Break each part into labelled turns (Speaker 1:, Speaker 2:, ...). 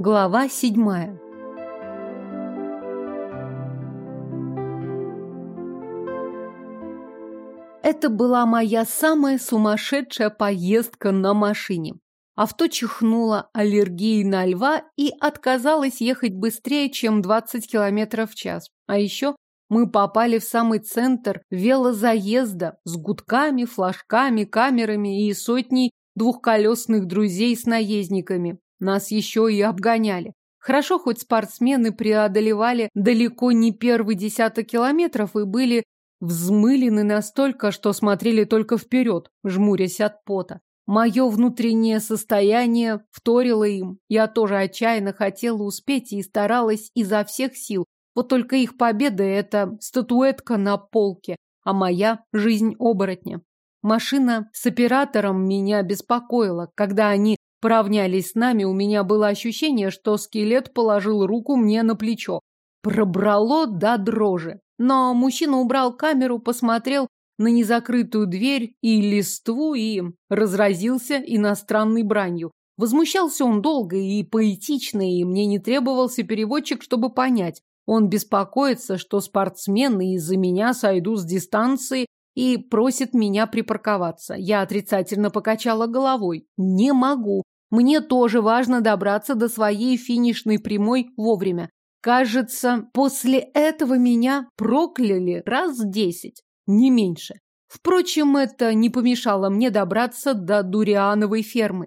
Speaker 1: Глава 7. Это была моя самая сумасшедшая поездка на машине. Авто чихнуло аллергией на льва и отказалось ехать быстрее, чем 20 км в час. А еще мы попали в самый центр велозаезда с гудками, флажками, камерами и сотней двухколесных друзей с наездниками. Нас еще и обгоняли. Хорошо, хоть спортсмены преодолевали далеко не первый десяток километров и были взмылены настолько, что смотрели только вперед, жмурясь от пота. Мое внутреннее состояние вторило им. Я тоже отчаянно хотела успеть и старалась изо всех сил. Вот только их победа – это статуэтка на полке, а моя – жизнь оборотня. Машина с оператором меня беспокоила. Когда они поравнялись с нами, у меня было ощущение, что скелет положил руку мне на плечо. Пробрало до дрожи. Но мужчина убрал камеру, посмотрел на незакрытую дверь и листву и разразился иностранной бранью. Возмущался он долго и поэтично, и мне не требовался переводчик, чтобы понять. Он беспокоится, что спортсмены из-за меня сойдут с дистанции и просит меня припарковаться. Я отрицательно покачала головой. Не могу. Мне тоже важно добраться до своей финишной прямой вовремя. Кажется, после этого меня прокляли раз 10, не меньше. Впрочем, это не помешало мне добраться до дуриановой фермы.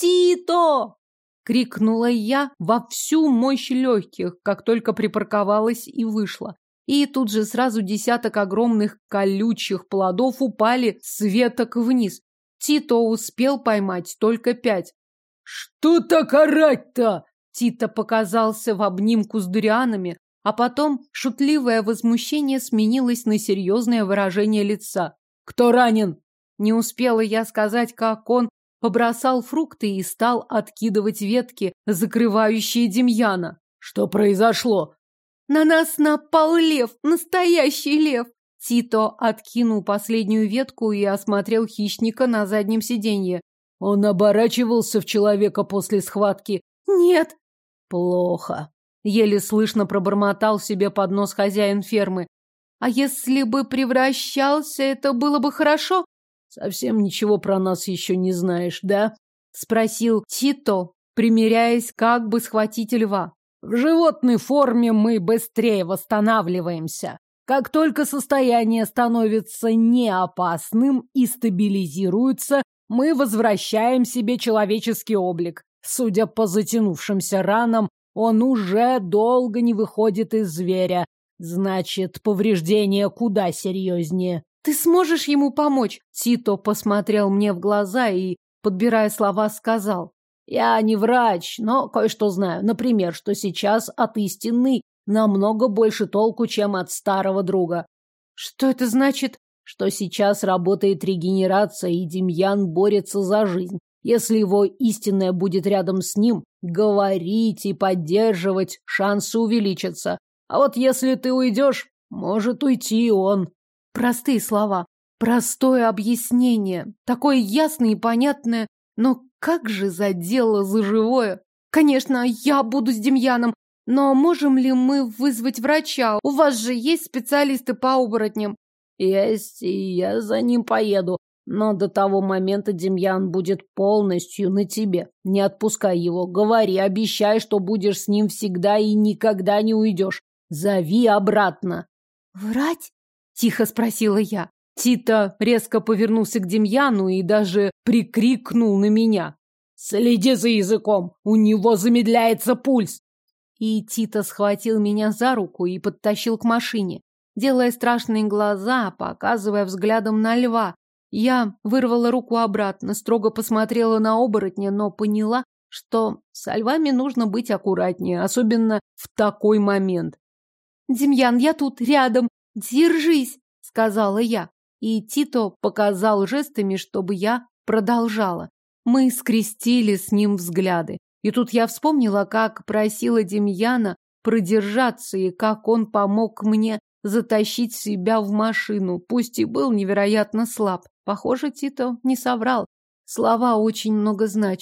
Speaker 1: «Тито!» — крикнула я во всю мощь легких, как только припарковалась и вышла. И тут же сразу десяток огромных колючих плодов упали с веток вниз. Тито успел поймать только 5. «Что так орать-то?» Тито показался в обнимку с дурианами, а потом шутливое возмущение сменилось на серьезное выражение лица. «Кто ранен?» Не успела я сказать, как он побросал фрукты и стал откидывать ветки, закрывающие Демьяна. «Что произошло?» «На нас напал лев, настоящий лев!» Тито откинул последнюю ветку и осмотрел хищника на заднем сиденье. «Он оборачивался в человека после схватки?» «Нет». «Плохо», — еле слышно пробормотал себе под нос хозяин фермы. «А если бы превращался, это было бы хорошо?» «Совсем ничего про нас еще не знаешь, да?» — спросил Тито, примеряясь, как бы схватить льва. «В животной форме мы быстрее восстанавливаемся. Как только состояние становится неопасным и стабилизируется, мы возвращаем себе человеческий облик. Судя по затянувшимся ранам, он уже долго не выходит из зверя. Значит, повреждения куда серьезнее». «Ты сможешь ему помочь?» Тито посмотрел мне в глаза и, подбирая слова, сказал. «Я не врач, но кое-что знаю. Например, что сейчас от истины намного больше толку, чем от старого друга». «Что это значит?» «Что сейчас работает регенерация, и Демьян борется за жизнь. Если его истинное будет рядом с ним, говорить и поддерживать, шансы увеличатся. А вот если ты уйдешь, может уйти и он». Простые слова, простое объяснение, такое ясное и понятное, но как же задело за живое. «Конечно, я буду с Демьяном, но можем ли мы вызвать врача? У вас же есть специалисты по оборотням?» «Есть, и я за ним поеду. Но до того момента Демьян будет полностью на тебе. Не отпускай его. Говори, обещай, что будешь с ним всегда и никогда не уйдешь. Зови обратно». «Врать?» — тихо спросила я. Тито резко повернулся к Демьяну и даже прикрикнул на меня. «Следи за языком, у него замедляется пульс!» И Тито схватил меня за руку и подтащил к машине, делая страшные глаза, показывая взглядом на льва. Я вырвала руку обратно, строго посмотрела на оборотня, но поняла, что со львами нужно быть аккуратнее, особенно в такой момент. «Демьян, я тут, рядом, держись!» — сказала я. И Тито показал жестами, чтобы я продолжала. Мы скрестили с ним взгляды. И тут я вспомнила, как просила Демьяна продержаться и как он помог мне затащить себя в машину, пусть и был невероятно слаб. Похоже, Тито не соврал. Слова очень много значат.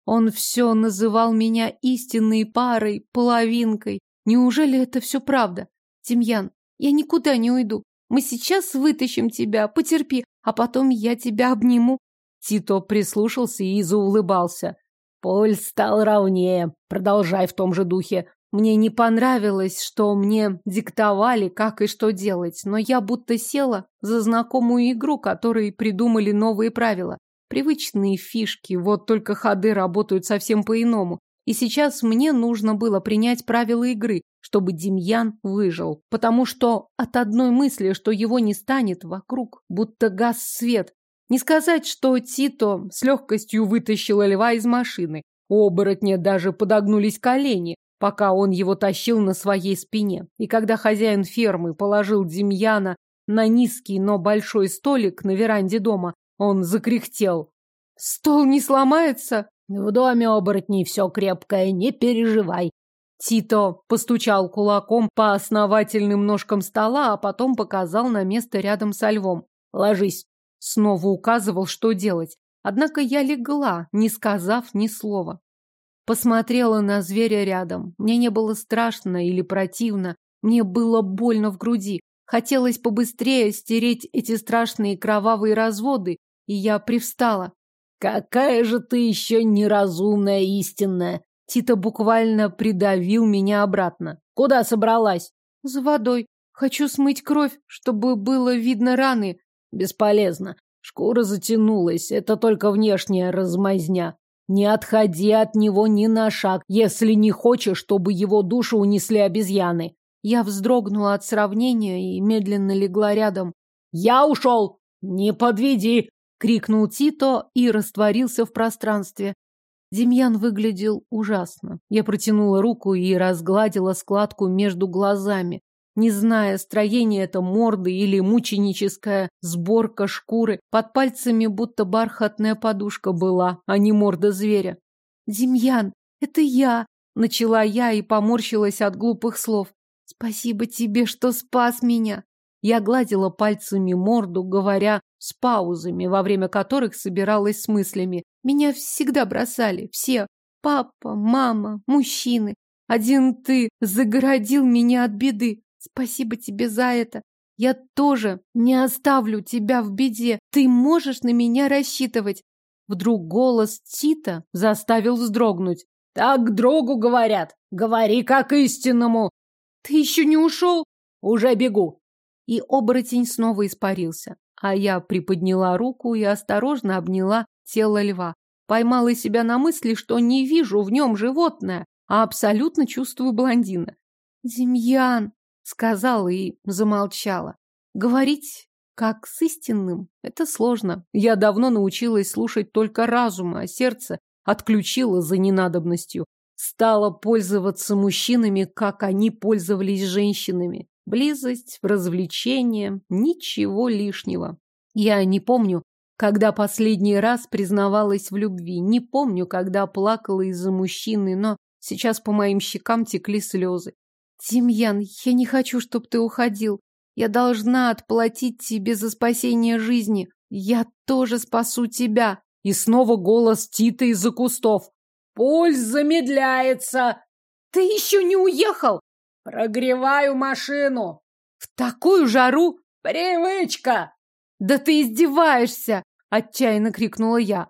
Speaker 1: Он все называл меня истинной парой, половинкой. Неужели это все правда? Демьян, я никуда не уйду. Мы сейчас вытащим тебя, потерпи, а потом я тебя обниму. Тито прислушался и заулыбался. Пульс стал ровнее. Продолжай в том же духе. Мне не понравилось, что мне диктовали, как и что делать, но я будто села за знакомую игру, которой придумали новые правила. Привычные фишки, вот только ходы работают совсем по-иному. И сейчас мне нужно было принять правила игры, чтобы Демьян выжил. Потому что от одной мысли, что его не станет, вокруг будто гас свет. Не сказать, что Тито с легкостью вытащила льва из машины. У оборотня даже подогнулись колени, пока он его тащил на своей спине. И когда хозяин фермы положил Демьяна на низкий, но большой столик на веранде дома, он закряхтел. «Стол не сломается?» «В доме оборотней все крепкое, не переживай». Тито постучал кулаком по основательным ножкам стола, а потом показал на место рядом со львом. «Ложись». Снова указывал, что делать. Однако я легла, не сказав ни слова. Посмотрела на зверя рядом. Мне не было страшно или противно. Мне было больно в груди. Хотелось побыстрее стереть эти страшные кровавые разводы, и я привстала. «Какая же ты еще неразумная истинная!» Тито буквально придавил меня обратно. «Куда собралась?» «За водой. Хочу смыть кровь, чтобы было видно раны». «Бесполезно. Шкура затянулась. Это только внешняя размазня. Не отходи от него ни на шаг, если не хочешь, чтобы его душу унесли обезьяны». Я вздрогнула от сравнения и медленно легла рядом. «Я ушел! Не подведи!» — крикнул Тито и растворился в пространстве. Демьян выглядел ужасно. Я протянула руку и разгладила складку между глазами, не зная, строение это морды или мученическая сборка шкуры. Под пальцами будто бархатная подушка была, а не морда зверя. «Демьян, это я!» — начала я и поморщилась от глупых слов. «Спасибо тебе, что спас меня!» Я гладила пальцами морду, говоря с паузами, во время которых собиралась с мыслями. Меня всегда бросали, все. Папа, мама, мужчины. Один ты загородил меня от беды. Спасибо тебе за это. Я тоже не оставлю тебя в беде. Ты можешь на меня рассчитывать. Вдруг голос Тита заставил вздрогнуть. Так другу говорят. Говори как истинному. Ты еще не ушел? Уже бегу. И оборотень снова испарился. А я приподняла руку и осторожно обняла тело льва. Поймала себя на мысли, что не вижу в нем животное, а абсолютно чувствую блондина. «Демьян!» — сказала и замолчала. Говорить как с истинным — это сложно. Я давно научилась слушать только разум, а сердце отключила за ненадобностью. Стала пользоваться мужчинами, как они пользовались женщинами. Близость, развлечение, ничего лишнего. Я не помню, когда последний раз признавалась в любви. Не помню, когда плакала из-за мужчины, но сейчас по моим щекам текли слезы. «Демьян, я не хочу, чтобы ты уходил. Я должна отплатить тебе за спасение жизни. Я тоже спасу тебя». И снова голос Тита из-за кустов. «Пульс замедляется!» «Ты еще не уехал?» «Прогреваю машину!» «В такую жару?» «Привычка!» «Да ты издеваешься!» — отчаянно крикнула я.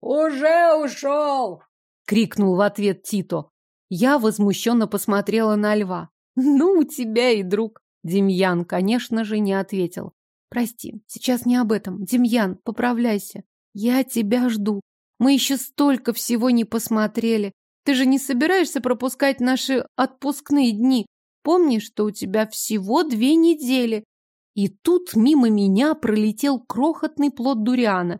Speaker 1: «Уже ушел!» — крикнул в ответ Тито. Я возмущенно посмотрела на льва. «Ну, у тебя и друг!» Демьян, конечно же, не ответил. «Прости, сейчас не об этом. Демьян, поправляйся. Я тебя жду. Мы еще столько всего не посмотрели. Ты же не собираешься пропускать наши отпускные дни? Помнишь, что у тебя всего 2 недели?» И тут мимо меня пролетел крохотный плод дуриана.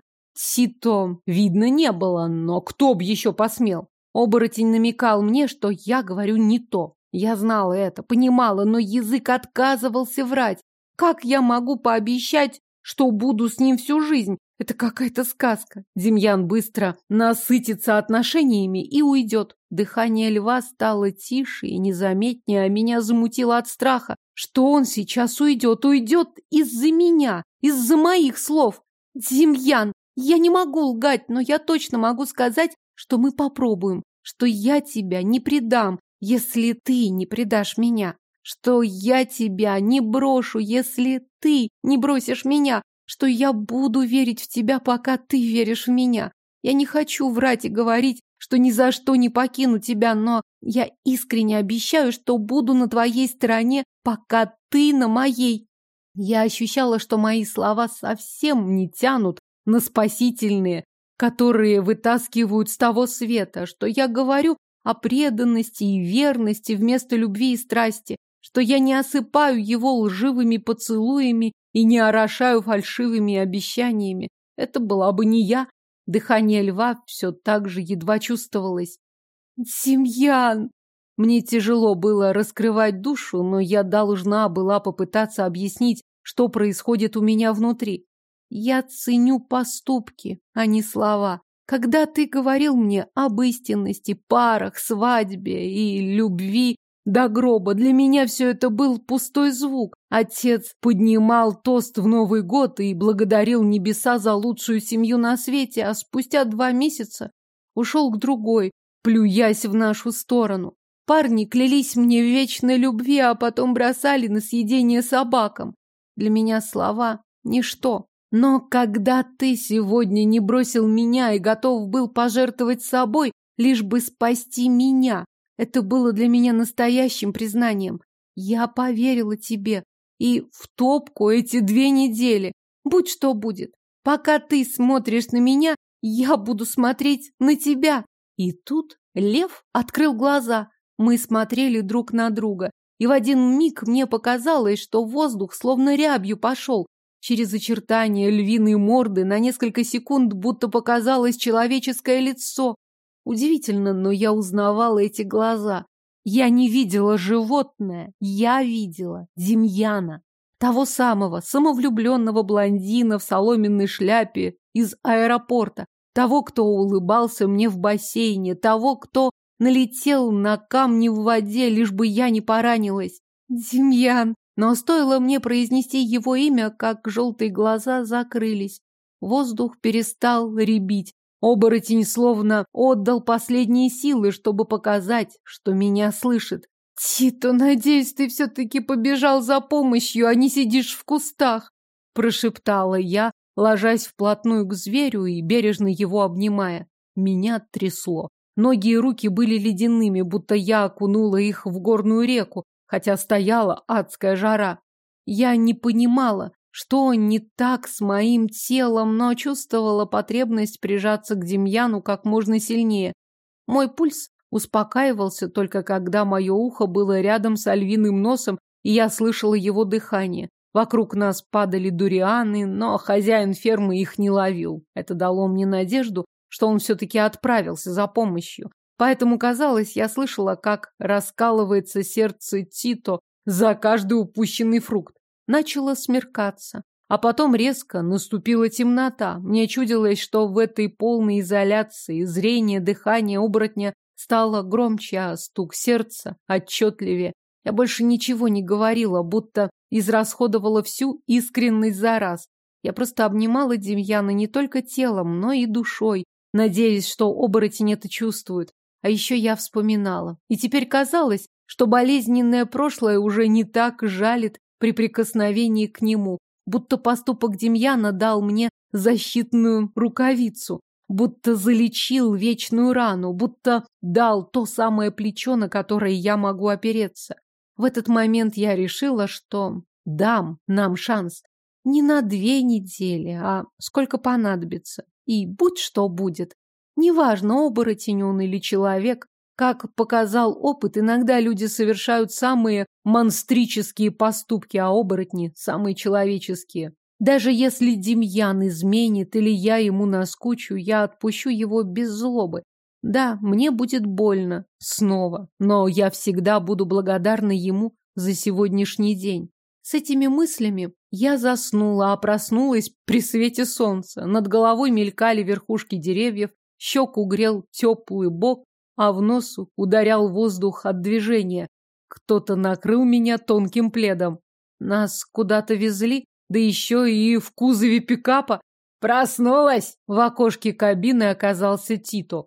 Speaker 1: Тито видно не было, но кто б еще посмел? Оборотень намекал мне, что я говорю не то. Я знала это, понимала, но язык отказывался врать. Как я могу пообещать, что буду с ним всю жизнь? Это какая-то сказка. Демьян быстро насытится отношениями и уйдет. Дыхание льва стало тише и незаметнее, а меня замутило от страха, что он сейчас уйдет из-за меня, из-за моих слов. Демьян, я не могу лгать, но я точно могу сказать, что мы попробуем, что я тебя не предам, если ты не предашь меня, что я тебя не брошу, если ты не бросишь меня, что я буду верить в тебя, пока ты веришь в меня. Я не хочу врать и говорить, что ни за что не покину тебя, но я искренне обещаю, что буду на твоей стороне, пока ты на моей. Я ощущала, что мои слова совсем не тянут на спасительные, которые вытаскивают с того света, что я говорю о преданности и верности вместо любви и страсти, что я не осыпаю его лживыми поцелуями и не орошаю фальшивыми обещаниями. Это была бы не я. Дыхание льва все так же едва чувствовалось. «Демьян!» Мне тяжело было раскрывать душу, но я должна была попытаться объяснить, что происходит у меня внутри. Я ценю поступки, а не слова. Когда ты говорил мне об истинности, парах, свадьбе и любви до гроба, для меня все это был пустой звук. Отец поднимал тост в Новый год и благодарил небеса за лучшую семью на свете, а спустя 2 месяца ушел к другой, плюясь в нашу сторону. Парни клялись мне в вечной любви, а потом бросали на съедение собакам. Для меня слова – ничто. Но когда ты сегодня не бросил меня и готов был пожертвовать собой, лишь бы спасти меня, это было для меня настоящим признанием. Я поверила тебе. И в топку эти 2 недели. Будь что будет. Пока ты смотришь на меня, я буду смотреть на тебя. И тут лев открыл глаза. Мы смотрели друг на друга. И в один миг мне показалось, что воздух словно рябью пошел. Через очертания львиной морды на несколько секунд будто показалось человеческое лицо. Удивительно, но я узнавала эти глаза. Я не видела животное, я видела Демьяна. Того самого самовлюбленного блондина в соломенной шляпе из аэропорта. Того, кто улыбался мне в бассейне. Того, кто налетел на камни в воде, лишь бы я не поранилась. Демьян. Но стоило мне произнести его имя, как желтые глаза закрылись. Воздух перестал рябить. Оборотень словно отдал последние силы, чтобы показать, что меня слышит. «Тито, надеюсь, ты все-таки побежал за помощью, а не сидишь в кустах», прошептала я, ложась вплотную к зверю и бережно его обнимая. Меня трясло. Ноги и руки были ледяными, будто я окунула их в горную реку, хотя стояла адская жара. Я не понимала, что не так с моим телом, но чувствовала потребность прижаться к Демьяну как можно сильнее. Мой пульс успокаивался только когда мое ухо было рядом с львиным носом, и я слышала его дыхание. Вокруг нас падали дурианы, но хозяин фермы их не ловил. Это дало мне надежду, что он все-таки отправился за помощью. Поэтому, казалось, я слышала, как раскалывается сердце Тито за каждый упущенный фрукт. Начало смеркаться, а потом резко наступила темнота. Мне чудилось, что в этой полной изоляции зрение, дыхание оборотня стало громче, а стук сердца отчетливее. Я больше ничего не говорила, будто израсходовала всю искренность за раз. Я просто обнимала Демьяна не только телом, но и душой, надеясь, что оборотень это чувствует. А еще я вспоминала. И теперь казалось, что болезненное прошлое уже не так жалит при прикосновении к нему, будто поступок Демьяна дал мне защитную рукавицу, будто залечил вечную рану, будто дал то самое плечо, на которое я могу опереться. В этот момент я решила, что дам нам шанс. Не на 2 недели, а сколько понадобится. И будь что будет. Неважно, оборотень он или человек. Как показал опыт, иногда люди совершают самые монстрические поступки, а оборотни – самые человеческие. Даже если Демьян изменит или я ему наскучу, я отпущу его без злобы. Да, мне будет больно снова, но я всегда буду благодарна ему за сегодняшний день. С этими мыслями я заснула, а проснулась при свете солнца. Над головой мелькали верхушки деревьев, щеку грел теплый бок, а в носу ударял воздух от движения. Кто-то накрыл меня тонким пледом. Нас куда-то везли, да еще и в кузове пикапа. «Проснулась!» В окошке кабины оказался Тито.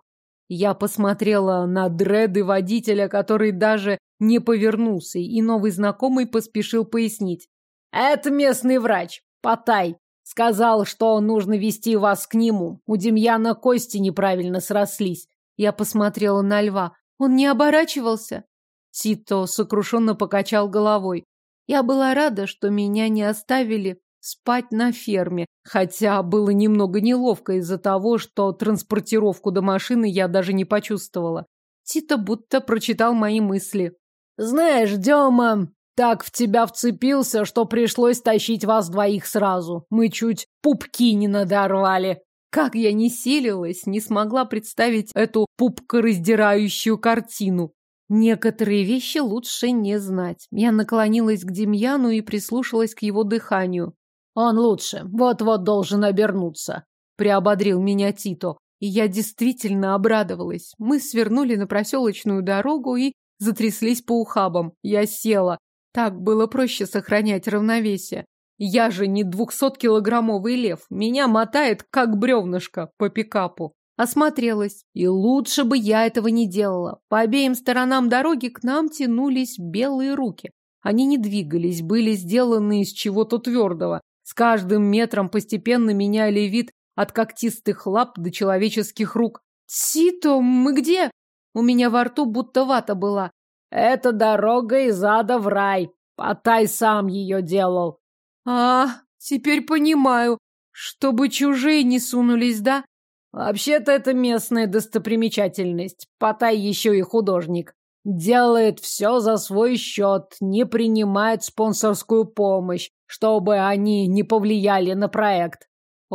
Speaker 1: Я посмотрела на дреды водителя, который даже не повернулся, и новый знакомый поспешил пояснить. Это местный врач, Патай. Сказал, что нужно вести вас к нему. У Демьяна кости неправильно срослись. Я посмотрела на Льва. Он не оборачивался? Тито сокрушенно покачал головой. Я была рада, что меня не оставили спать на ферме, хотя было немного неловко из-за того, что транспортировку до машины я даже не почувствовала. Тито будто прочитал мои мысли. «Знаешь, Дема так в тебя вцепился, что пришлось тащить вас двоих сразу. Мы чуть пупки не надорвали». Как я не силилась, не смогла представить эту пупкораздирающую картину. Некоторые вещи лучше не знать. Я наклонилась к Демьяну и прислушалась к его дыханию. «Он лучше, вот-вот должен обернуться», — приободрил меня Тито. И я действительно обрадовалась. Мы свернули на проселочную дорогу и затряслись по ухабам. Я села. Так было проще сохранять равновесие. Я же не 200-килограммовый лев. Меня мотает, как бревнышко, по пикапу. Осмотрелась. И лучше бы я этого не делала. По обеим сторонам дороги к нам тянулись белые руки. Они не двигались, были сделаны из чего-то твердого. С каждым метром постепенно меняли вид от когтистых лап до человеческих рук. «Тито, мы где?» У меня во рту будто вата была. «Это дорога из ада в рай. Патай сам ее делал». Теперь понимаю. Чтобы чужие не сунулись, да? Вообще-то это местная достопримечательность. Патай еще и художник. Делает все за свой счет, не принимает спонсорскую помощь, чтобы они не повлияли на проект.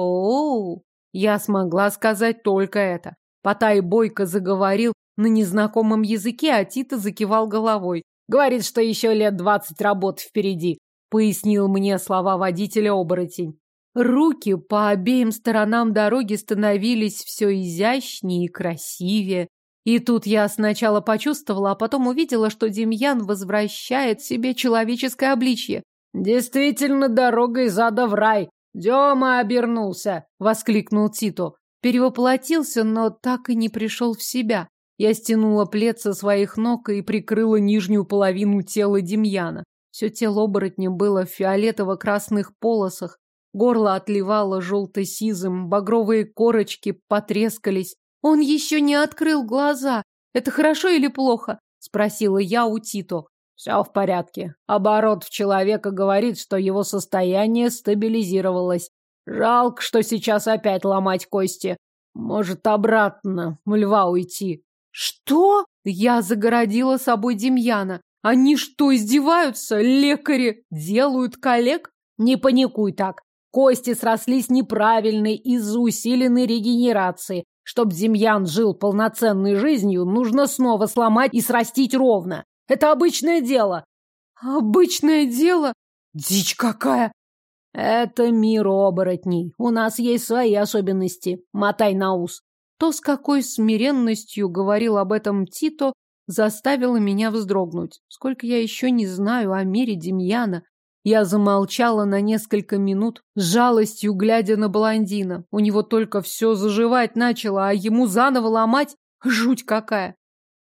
Speaker 1: Я смогла сказать только это. Патай бойко заговорил на незнакомом языке, а Тито закивал головой. Говорит, что еще лет 20 работы впереди, пояснил мне слова водителя-оборотень. Руки по обеим сторонам дороги становились все изящнее и красивее. И тут я сначала почувствовала, а потом увидела, что Демьян возвращает себе человеческое обличье. «Действительно, дорога из ада в рай. Дема обернулся!» — воскликнул Тито. Перевоплотился, но так и не пришел в себя. Я стянула плед со своих ног и прикрыла нижнюю половину тела Демьяна. Все тело оборотня было в фиолетово-красных полосах. Горло отливало желто-сизым, багровые корочки потрескались. «Он еще не открыл глаза. Это хорошо или плохо?» — спросила я у Тито. «Все в порядке. Оборот в человека говорит, что его состояние стабилизировалось. Жалко, что сейчас опять ломать кости. Может, обратно в льва уйти». «Что?» — я загородила собой Демьяна. «Они что, издеваются? Лекари делают коллег?» «Не паникуй так. Кости срослись неправильно из-за усиленной регенерации. Чтоб Демьян жил полноценной жизнью, нужно снова сломать и срастить ровно. Это обычное дело». «Обычное дело? Дичь какая!» «Это мир оборотней. У нас есть свои особенности. Мотай на ус». То, с какой смиренностью говорил об этом Тито, заставило меня вздрогнуть. Сколько я еще не знаю о мире Демьяна. Я замолчала на несколько минут, с жалостью глядя на блондина. У него только все заживать начало, а ему заново ломать? Жуть какая!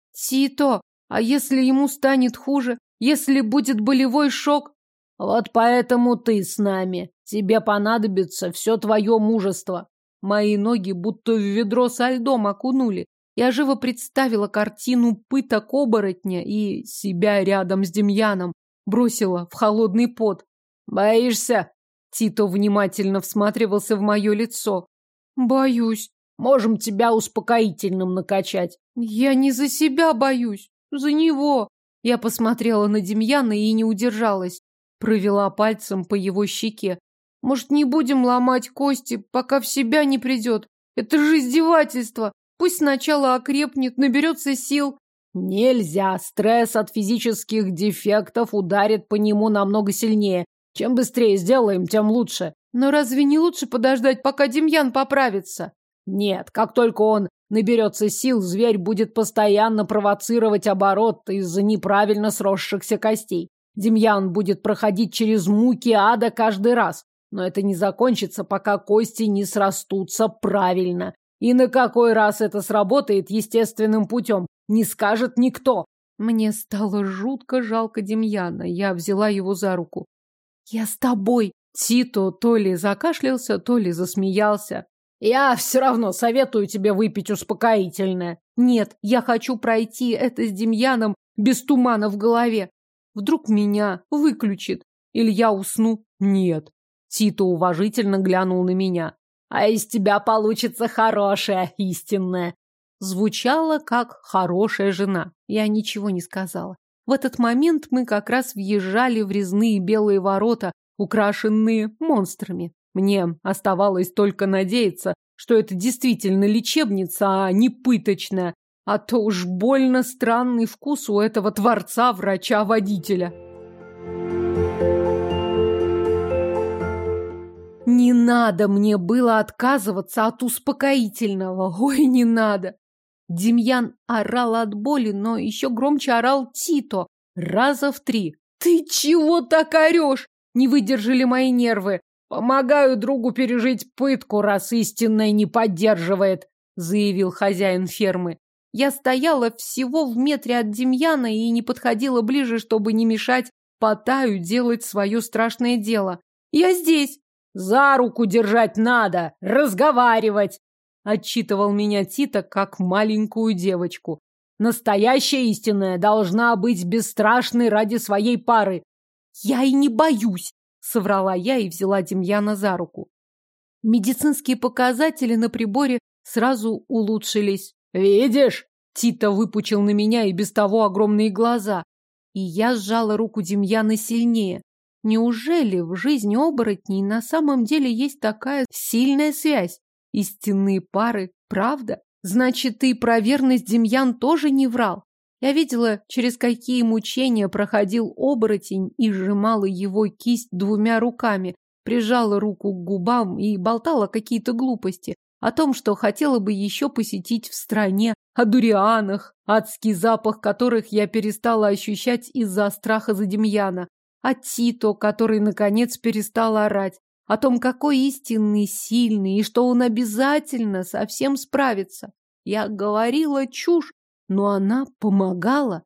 Speaker 1: «Тито, а если ему станет хуже? Если будет болевой шок?» «Вот поэтому ты с нами. Тебе понадобится все твое мужество». Мои ноги будто в ведро со льдом окунули. Я живо представила картину пыток оборотня и себя рядом с Демьяном. Бросила в холодный пот. «Боишься?» Тито внимательно всматривался в мое лицо. «Боюсь. Можем тебя успокоительным накачать». «Я не за себя боюсь, за него». Я посмотрела на Демьяна и не удержалась. Провела пальцем по его щеке. «Может, не будем ломать кости, пока в себя не придет? Это же издевательство. Пусть сначала окрепнет, наберется сил». «Нельзя. Стресс от физических дефектов ударит по нему намного сильнее. Чем быстрее сделаем, тем лучше». «Но разве не лучше подождать, пока Демьян поправится?» «Нет. Как только он наберется сил, зверь будет постоянно провоцировать оборот из-за неправильно сросшихся костей. Демьян будет проходить через муки ада каждый раз. Но это не закончится, пока кости не срастутся правильно.
Speaker 2: И на какой раз это сработает естественным путем, не скажет никто.
Speaker 1: Мне стало жутко жалко Демьяна. Я взяла его за руку. Я с тобой. Тито то ли закашлялся, то ли засмеялся.
Speaker 2: Я все равно советую тебе выпить успокоительное.
Speaker 1: Нет, я хочу пройти это с Демьяном без тумана в голове. Вдруг меня выключит. Или я усну. Нет. Тито уважительно глянул на меня.
Speaker 2: А из тебя получится хорошая, истинная.
Speaker 1: Звучало как хорошая жена. Я ничего не сказала. В этот момент мы как раз въезжали в резные белые ворота, украшенные монстрами. Мне оставалось только надеяться, что это действительно лечебница, а не пыточная. А то уж больно странный вкус у этого творца-врача-водителя. Не надо мне было отказываться от успокоительного. Ой, не надо. Демьян орал от боли, но еще громче орал Тито. Раза в 3. Ты чего так орешь? Не выдержали мои нервы.
Speaker 2: Помогаю другу пережить пытку, раз истинная не поддерживает, заявил хозяин фермы.
Speaker 1: Я стояла всего в метре от Демьяна и не подходила ближе, чтобы не мешать Паттаю делать свое страшное дело. Я здесь.
Speaker 2: За руку держать надо, разговаривать, отчитывал меня Тито как маленькую девочку. Настоящая истинная должна быть бесстрашной ради своей пары.
Speaker 1: Я и не боюсь, соврала я и взяла Демьяна за руку. Медицинские показатели на приборе сразу улучшились.
Speaker 2: Видишь?
Speaker 1: Тито выпучил на меня и без того огромные глаза. И я сжала руку Демьяна сильнее. Неужели в жизни оборотней на самом деле есть такая сильная связь? Истинные пары, правда? Значит, и про верность Демьян тоже не врал. Я видела, через какие мучения проходил оборотень и сжимала его кисть 2 руками, прижала руку к губам и болтала какие-то глупости о том, что хотела бы еще посетить в стране, о дурианах, адский запах которых я перестала ощущать из-за страха за Демьяна, о Тито, который, наконец, перестал орать, о том, какой истинный, сильный, и что он обязательно со всем справится. Я говорила чушь, но она помогала.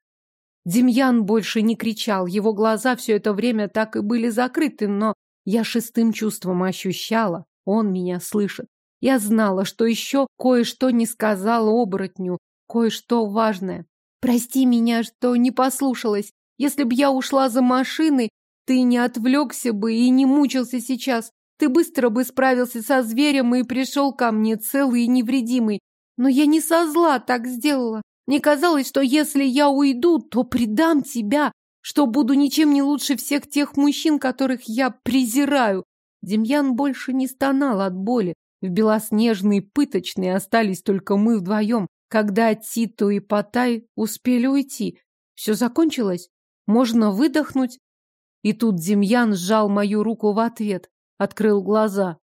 Speaker 1: Демьян больше не кричал, его глаза все это время так и были закрыты, но я 6-м чувством ощущала, он меня слышит. Я знала, что еще кое-что не сказала оборотню, кое-что важное. Прости меня, что не послушалась. Если б я ушла за машиной, ты не отвлекся бы и не мучился сейчас. Ты быстро бы справился со зверем и пришел ко мне целый и невредимый. Но я не со зла так сделала. Мне казалось, что если я уйду, то предам тебя, что буду ничем не лучше всех тех мужчин, которых я презираю. Демьян больше не стонал от боли. В белоснежной пыточной остались только мы вдвоем, когда Тито и Паттай успели уйти. Все закончилось? Можно выдохнуть? И тут Демьян сжал мою руку в ответ, открыл глаза.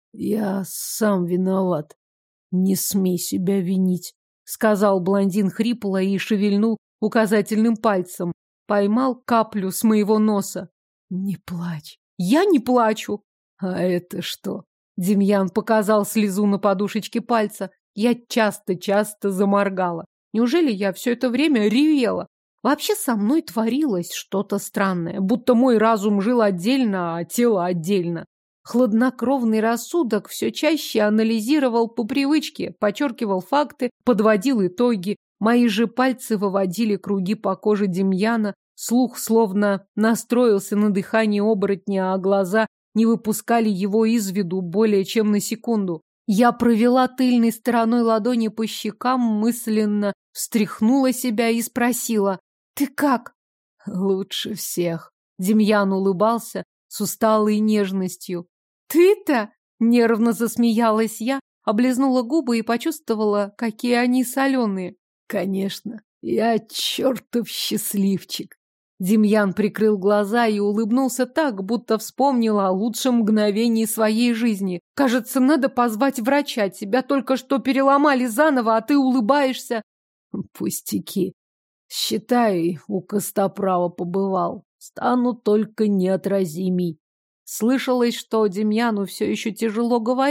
Speaker 2: Я сам виноват. Не смей себя винить, сказал блондин хрипло и шевельнул указательным пальцем. Поймал каплю с моего носа.
Speaker 1: Не плачь. Я не плачу.
Speaker 2: А это что?
Speaker 1: Демьян показал слезу на подушечке пальца. Я часто-часто заморгала. Неужели я все это время ревела? Вообще со мной творилось что-то странное, будто мой разум жил отдельно, а тело отдельно. Хладнокровный рассудок все чаще анализировал по привычке, подчеркивал факты, подводил итоги. Мои же пальцы выводили круги по коже Демьяна, слух словно настроился на дыхание оборотня, а глаза не выпускали его из виду более чем на секунду. Я провела тыльной стороной ладони по щекам, мысленно встряхнула себя и спросила: «Ты как?»
Speaker 2: «Лучше всех».
Speaker 1: Демьян улыбался с усталой нежностью. «Ты-то?» — нервно засмеялась я, облизнула губы и почувствовала, какие они соленые.
Speaker 2: «Конечно, я чертов счастливчик».
Speaker 1: Демьян прикрыл глаза и улыбнулся так, будто вспомнил о лучшем мгновении своей жизни. «Кажется, надо позвать врача. Тебя только что переломали заново, а ты улыбаешься».
Speaker 2: «Пустяки. Считай, у Костоправа побывал. Стану только неотразимей».
Speaker 1: Слышалось, что Демьяну все еще тяжело говорить,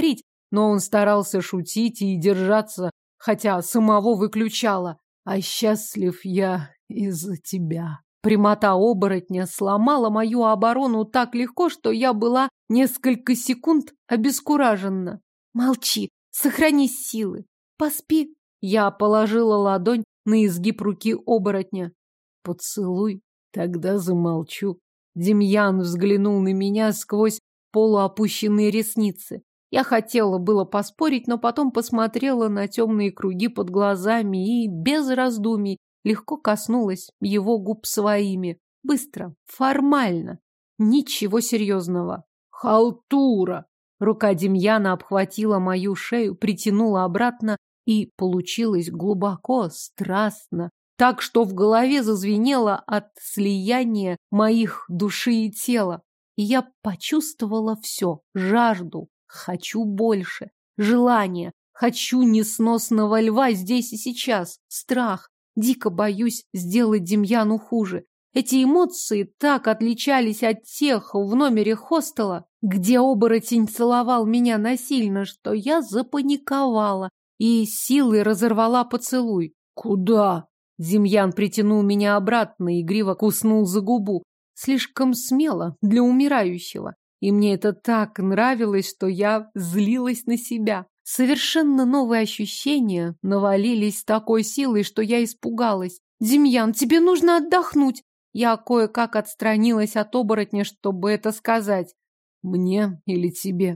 Speaker 2: но он старался шутить и держаться, хотя самого выключало. А счастлив я из-за тебя. Прямота оборотня сломала мою оборону так легко, что я была несколько секунд обескуражена. Молчи, сохрани силы, поспи. Я положила ладонь на изгиб руки оборотня. Поцелуй, тогда замолчу. Демьян взглянул на меня сквозь полуопущенные ресницы. Я хотела было поспорить, но потом посмотрела на темные круги под глазами и, без раздумий, легко коснулась его губ своими. Быстро, формально. Ничего серьезного. Халтура! Рука Демьяна обхватила мою шею, притянула обратно, и получилось глубоко, страстно. Так что в голове зазвенело от слияния моих души и тела. И я почувствовала все. Жажду. Хочу больше. Желание. Хочу несносного льва здесь и сейчас. Страх. Дико боюсь сделать Демьяну хуже. Эти эмоции так отличались от тех в номере хостела, где оборотень целовал меня насильно, что я запаниковала и силой разорвала поцелуй. «Куда?» Демьян притянул меня обратно и игриво куснул за губу. Слишком смело для умирающего. И мне это так нравилось, что я злилась на себя. Совершенно новые ощущения навалились с такой силой, что я испугалась. «Демьян, тебе нужно отдохнуть!» Я кое-как отстранилась от оборотня, чтобы это сказать. «Мне или тебе?»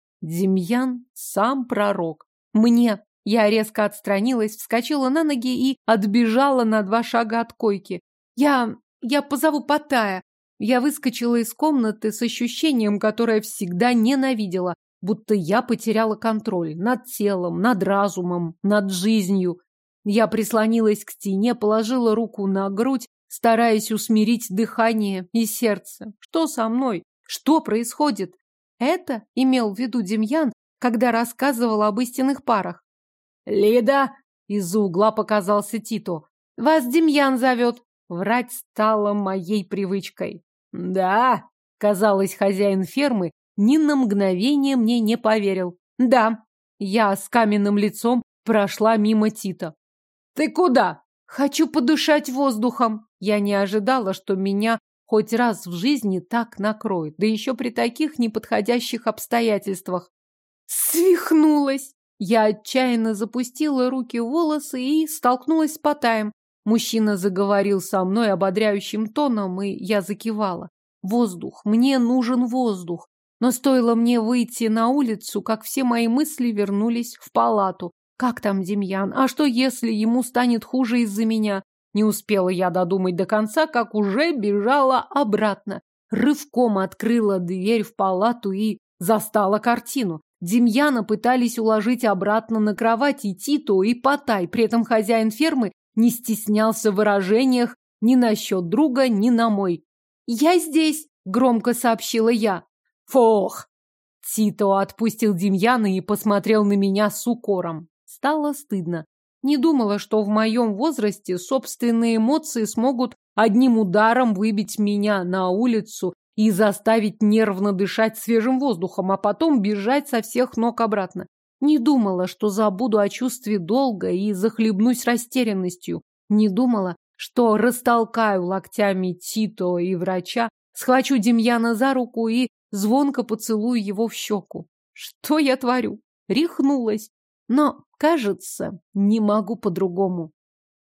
Speaker 2: Демьян сам пророк. «Мне!» Я резко отстранилась, вскочила на ноги и отбежала на 2 шага от койки. Я позову Паттая. Я выскочила из комнаты с ощущением, которое всегда ненавидела, будто я потеряла контроль над телом, над разумом, над жизнью. Я прислонилась к стене, положила руку на грудь, стараясь усмирить дыхание и сердце. Что со мной? Что происходит? Это имел в виду Демьян, когда рассказывал об истинных парах. «Лида!» — из-за угла показался Тито. «Вас Демьян зовет!» Врать стало моей привычкой. «Да!» — казалось, хозяин фермы ни на мгновение мне не поверил. «Да!» — я с каменным лицом прошла мимо Тита. «Ты куда?» «Хочу подышать воздухом!» Я не ожидала, что меня хоть раз в жизни так накроет, да еще при таких неподходящих обстоятельствах. Свихнулась! Я отчаянно запустила руки в волосы и столкнулась с Паттаем. Мужчина заговорил со мной ободряющим тоном, и я закивала. Воздух, мне нужен воздух. Но стоило мне выйти на улицу, как все мои мысли вернулись в палату. Как там Демьян? А что, если ему станет хуже из-за меня? Не успела я додумать до конца, как уже бежала обратно. Рывком открыла дверь в палату и застала картину. Демьяна пытались уложить обратно на кровать и Тито, и Паттай. При этом хозяин фермы не стеснялся в выражениях ни насчет друга, ни на мой. «Я здесь!» — громко сообщила я. «Фох!» Тито отпустил Демьяна и посмотрел на меня с укором. Стало стыдно. Не думала, что в моем возрасте собственные эмоции смогут одним ударом выбить меня на улицу и заставить нервно дышать свежим воздухом, а потом бежать со всех ног обратно. Не думала, что забуду о чувстве долга и захлебнусь растерянностью. Не думала, что растолкаю локтями Тито и врача, схвачу Демьяна за руку и звонко поцелую его в щеку. Что я творю? Рехнулась. Но, кажется, не могу по-другому.